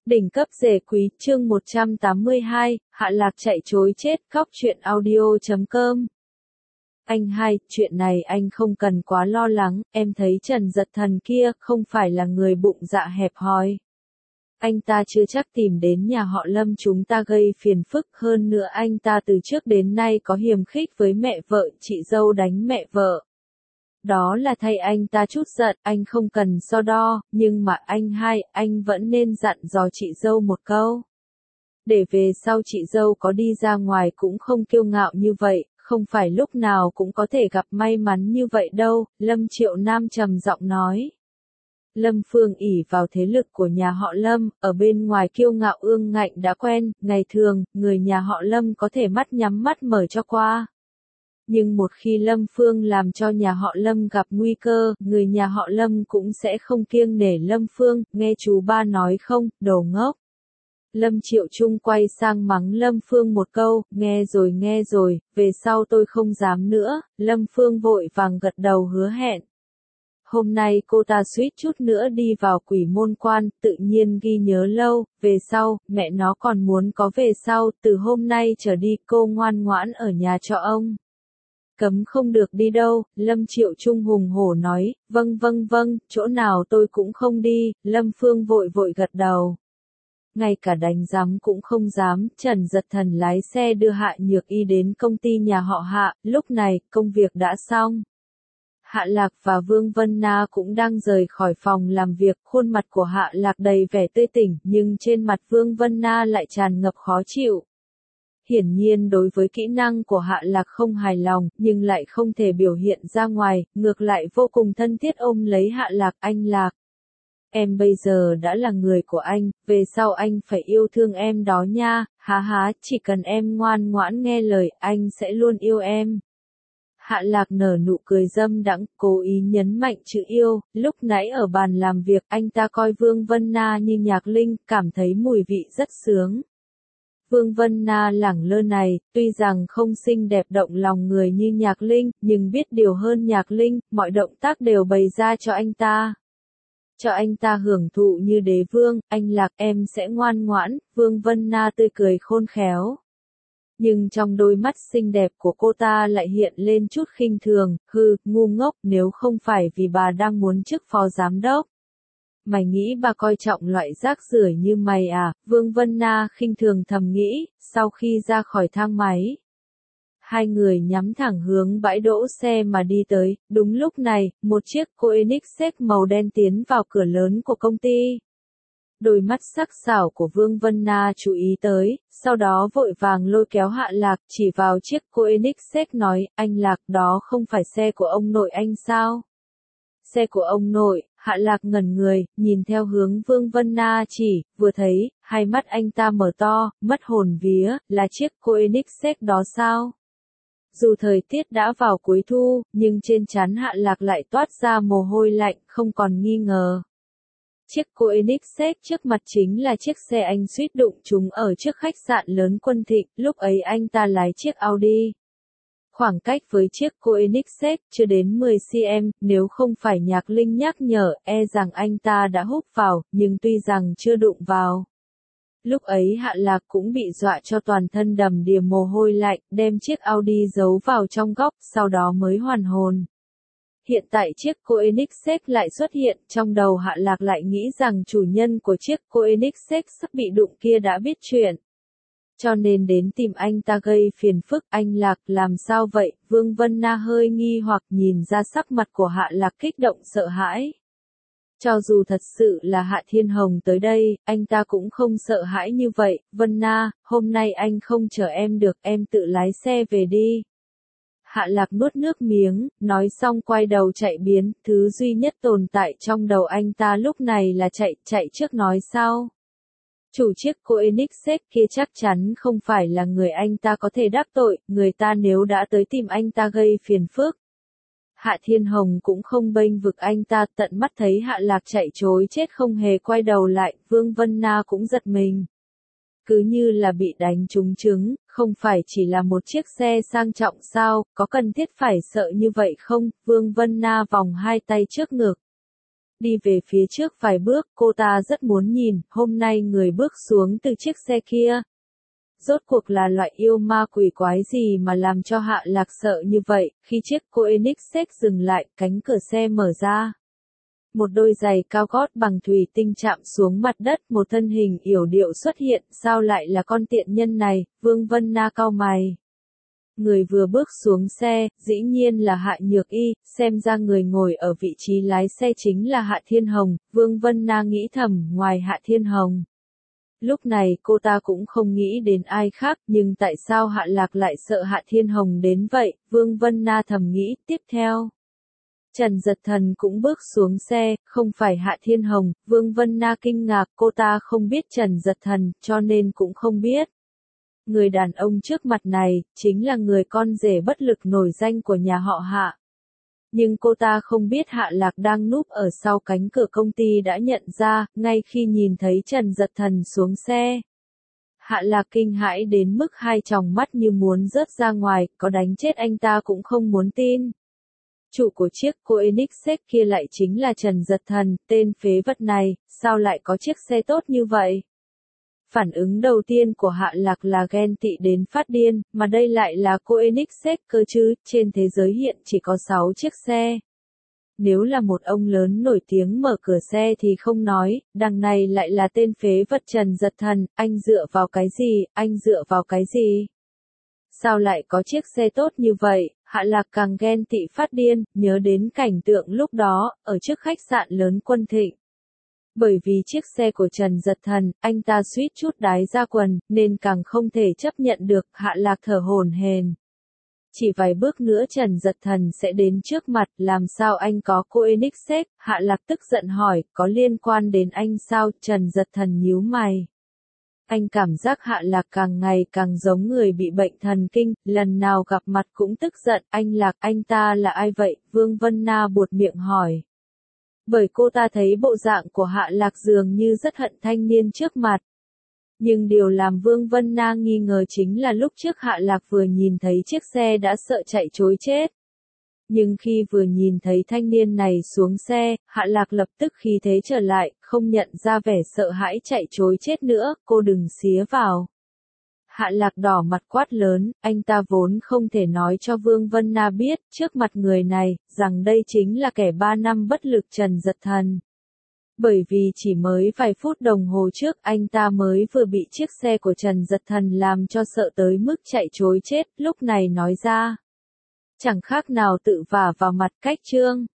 Đỉnh cấp rể quý, chương 182, Hạ Lạc chạy trối chết, khóc chuyện audio.com. Anh hai, chuyện này anh không cần quá lo lắng, em thấy Trần Dật Thần kia không phải là người bụng dạ hẹp hòi. Anh ta chưa chắc tìm đến nhà họ Lâm chúng ta gây phiền phức, hơn nữa anh ta từ trước đến nay có hiềm khích với mẹ vợ, chị dâu đánh mẹ vợ. Đó là thay anh ta chút giận, anh không cần so đo, nhưng mà anh hai, anh vẫn nên dặn dò chị dâu một câu. Để về sau chị dâu có đi ra ngoài cũng không kiêu ngạo như vậy, không phải lúc nào cũng có thể gặp may mắn như vậy đâu, Lâm Triệu Nam trầm giọng nói. Lâm Phương ỷ vào thế lực của nhà họ Lâm, ở bên ngoài kiêu ngạo ương ngạnh đã quen, ngày thường, người nhà họ Lâm có thể mắt nhắm mắt mở cho qua. Nhưng một khi Lâm Phương làm cho nhà họ Lâm gặp nguy cơ, người nhà họ Lâm cũng sẽ không kiêng nể Lâm Phương, nghe chú ba nói không, đồ ngốc. Lâm Triệu Trung quay sang mắng Lâm Phương một câu, nghe rồi, về sau tôi không dám nữa, Lâm Phương vội vàng gật đầu hứa hẹn. Hôm nay cô ta suýt chút nữa đi vào Quỷ Môn Quan, tự nhiên ghi nhớ lâu, về sau, mẹ nó còn muốn có về sau, từ hôm nay trở đi cô ngoan ngoãn ở nhà cho ông. Cấm không được đi đâu, Lâm Triệu Trung hùng hổ nói, vâng, chỗ nào tôi cũng không đi, Lâm Phương vội gật đầu. Ngay cả đánh giám cũng không dám, Trần Dật Thần lái xe đưa Hạ Nhược Y đến công ty nhà họ Hạ, lúc này, công việc đã xong. Hạ Lạc và Vương Vân Na cũng đang rời khỏi phòng làm việc, khuôn mặt của Hạ Lạc đầy vẻ tươi tỉnh, nhưng trên mặt Vương Vân Na lại tràn ngập khó chịu. Hiển nhiên đối với kỹ năng của Hạ Lạc không hài lòng, nhưng lại không thể biểu hiện ra ngoài, ngược lại vô cùng thân thiết ôm lấy Hạ Lạc, anh Lạc. Em bây giờ đã là người của anh, về sau anh phải yêu thương em đó nha, há, chỉ cần em ngoan ngoãn nghe lời, anh sẽ luôn yêu em. Hạ Lạc nở nụ cười dâm đãng, cố ý nhấn mạnh chữ yêu, lúc nãy ở bàn làm việc anh ta coi Vương Vân Na như nhạc linh, cảm thấy mùi vị rất sướng. Vương Vân Na lẳng lơ này, tuy rằng không xinh đẹp động lòng người như nhạc linh, nhưng biết điều hơn nhạc linh, mọi động tác đều bày ra cho anh ta. Cho anh ta hưởng thụ như đế vương, anh Lạc em sẽ ngoan ngoãn, Vương Vân Na tươi cười khôn khéo. Nhưng trong đôi mắt xinh đẹp của cô ta lại hiện lên chút khinh thường, hừ, ngu ngốc, nếu không phải vì bà đang muốn chức phó giám đốc. Mày nghĩ bà coi trọng loại rác rưởi như mày à, Vương Vân Na khinh thường thầm nghĩ, sau khi ra khỏi thang máy. Hai người nhắm thẳng hướng bãi đỗ xe mà đi tới, đúng lúc này, một chiếc Koenigsegg màu đen tiến vào cửa lớn của công ty. Đôi mắt sắc sảo của Vương Vân Na chú ý tới, sau đó vội vàng lôi kéo Hạ Lạc, chỉ vào chiếc Koenigsegg nói, anh Lạc đó không phải xe của ông nội anh sao? Xe của ông nội, Hạ Lạc ngẩn người, nhìn theo hướng Vương Vân Na chỉ, vừa thấy, hai mắt anh ta mở to, mất hồn vía, là chiếc Koenigsegg đó sao? Dù thời tiết đã vào cuối thu, nhưng trên trán Hạ Lạc lại toát ra mồ hôi lạnh, không còn nghi ngờ. Chiếc Koenigsegg trước mặt chính là chiếc xe anh suýt đụng trúng ở trước khách sạn lớn Quân Thịnh, lúc ấy anh ta lái chiếc Audi. Khoảng cách với chiếc Koenigsegg chưa đến 10 cm, nếu không phải nhạc linh nhắc nhở, e rằng anh ta đã húc vào, nhưng tuy rằng chưa đụng vào. Lúc ấy Hạ Lạc cũng bị dọa cho toàn thân đầm đìa mồ hôi lạnh, đem chiếc Audi giấu vào trong góc, sau đó mới hoàn hồn. Hiện tại chiếc Koenigsegg lại xuất hiện, trong đầu Hạ Lạc lại nghĩ rằng chủ nhân của chiếc Koenigsegg sắp bị đụng kia đã biết chuyện. Cho nên đến tìm anh ta gây phiền phức, anh Lạc làm sao vậy, Vương Vân Na hơi nghi hoặc nhìn ra sắc mặt của Hạ Lạc kích động sợ hãi. Cho dù thật sự là Hạ Thiên Hồng tới đây, anh ta cũng không sợ hãi như vậy, Vân Na, hôm nay anh không chở em được, em tự lái xe về đi. Hạ Lạc nuốt nước miếng, nói xong quay đầu chạy biến, thứ duy nhất tồn tại trong đầu anh ta lúc này là chạy trước nói sau. Chủ chiếc Koenigsegg kia chắc chắn không phải là người anh ta có thể đắc tội, người ta nếu đã tới tìm anh ta gây phiền phức. Hạ Thiên Hồng cũng không bênh vực anh ta, tận mắt thấy Hạ Lạc chạy trối chết không hề quay đầu lại, Vương Vân Na cũng giật mình. Cứ như là bị đánh trúng trứng, không phải chỉ là một chiếc xe sang trọng sao, có cần thiết phải sợ như vậy không, Vương Vân Na vòng hai tay trước ngực. Đi về phía trước vài bước, cô ta rất muốn nhìn, hôm nay người bước xuống từ chiếc xe kia. Rốt cuộc là loại yêu ma quỷ quái gì mà làm cho Hạ Lạc sợ như vậy, khi chiếc Koenigsegg dừng lại, cánh cửa xe mở ra. Một đôi giày cao gót bằng thủy tinh chạm xuống mặt đất, một thân hình yểu điệu xuất hiện, sao lại là con tiện nhân này, Vương Vân Na cau mày. Người vừa bước xuống xe, dĩ nhiên là Hạ Nhược Y, xem ra người ngồi ở vị trí lái xe chính là Hạ Thiên Hồng, Vương Vân Na nghĩ thầm, ngoài Hạ Thiên Hồng. Lúc này cô ta cũng không nghĩ đến ai khác, nhưng tại sao Hạ Lạc lại sợ Hạ Thiên Hồng đến vậy, Vương Vân Na thầm nghĩ, tiếp theo. Trần Dật Thần cũng bước xuống xe, không phải Hạ Thiên Hồng, Vương Vân Na kinh ngạc, cô ta không biết Trần Dật Thần, cho nên cũng không biết. Người đàn ông trước mặt này, chính là người con rể bất lực nổi danh của nhà họ Hạ. Nhưng cô ta không biết Hạ Lạc đang núp ở sau cánh cửa công ty đã nhận ra, ngay khi nhìn thấy Trần Dật Thần xuống xe. Hạ Lạc kinh hãi đến mức hai tròng mắt như muốn rớt ra ngoài, có đánh chết anh ta cũng không muốn tin. Chủ của chiếc Koenigsegg kia lại chính là Trần Dật Thần, tên phế vật này, sao lại có chiếc xe tốt như vậy? Phản ứng đầu tiên của Hạ Lạc là ghen tị đến phát điên, mà đây lại là Koenigsegg cơ chứ, trên thế giới hiện chỉ có 6 chiếc xe. Nếu là một ông lớn nổi tiếng mở cửa xe thì không nói, đằng này lại là tên phế vật Trần Dật Thần, anh dựa vào cái gì, anh dựa vào cái gì? Sao lại có chiếc xe tốt như vậy? Hạ Lạc càng ghen tị phát điên, nhớ đến cảnh tượng lúc đó, ở trước khách sạn lớn Quân Thịnh. Bởi vì chiếc xe của Trần Dật Thần, anh ta suýt chút đái ra quần, nên càng không thể chấp nhận được, Hạ Lạc thở hổn hển. Chỉ vài bước nữa Trần Dật Thần sẽ đến trước mặt, làm sao anh có Koenigsegg? Hạ Lạc tức giận hỏi, có liên quan đến anh sao? Trần Dật Thần nhíu mày. Anh cảm giác Hạ Lạc càng ngày càng giống người bị bệnh thần kinh, lần nào gặp mặt cũng tức giận, anh Lạc, anh ta là ai vậy? Vương Vân Na buột miệng hỏi. Bởi cô ta thấy bộ dạng của Hạ Lạc dường như rất hận thanh niên trước mặt. Nhưng điều làm Vương Vân Na nghi ngờ chính là lúc trước Hạ Lạc vừa nhìn thấy chiếc xe đã sợ chạy trối chết. Nhưng khi vừa nhìn thấy thanh niên này xuống xe, Hạ Lạc lập tức khí thế trở lại, không nhận ra vẻ sợ hãi chạy trối chết nữa, cô đừng xía vào. Hạ Lạc đỏ mặt quát lớn, anh ta vốn không thể nói cho Vương Vân Na biết, trước mặt người này, rằng đây chính là kẻ 3 năm bất lực Trần Dật Thần. Bởi vì chỉ mới vài phút đồng hồ trước anh ta mới vừa bị chiếc xe của Trần Dật Thần làm cho sợ tới mức chạy trối chết, lúc này nói ra. Chẳng khác nào tự vả vào mặt cách trương.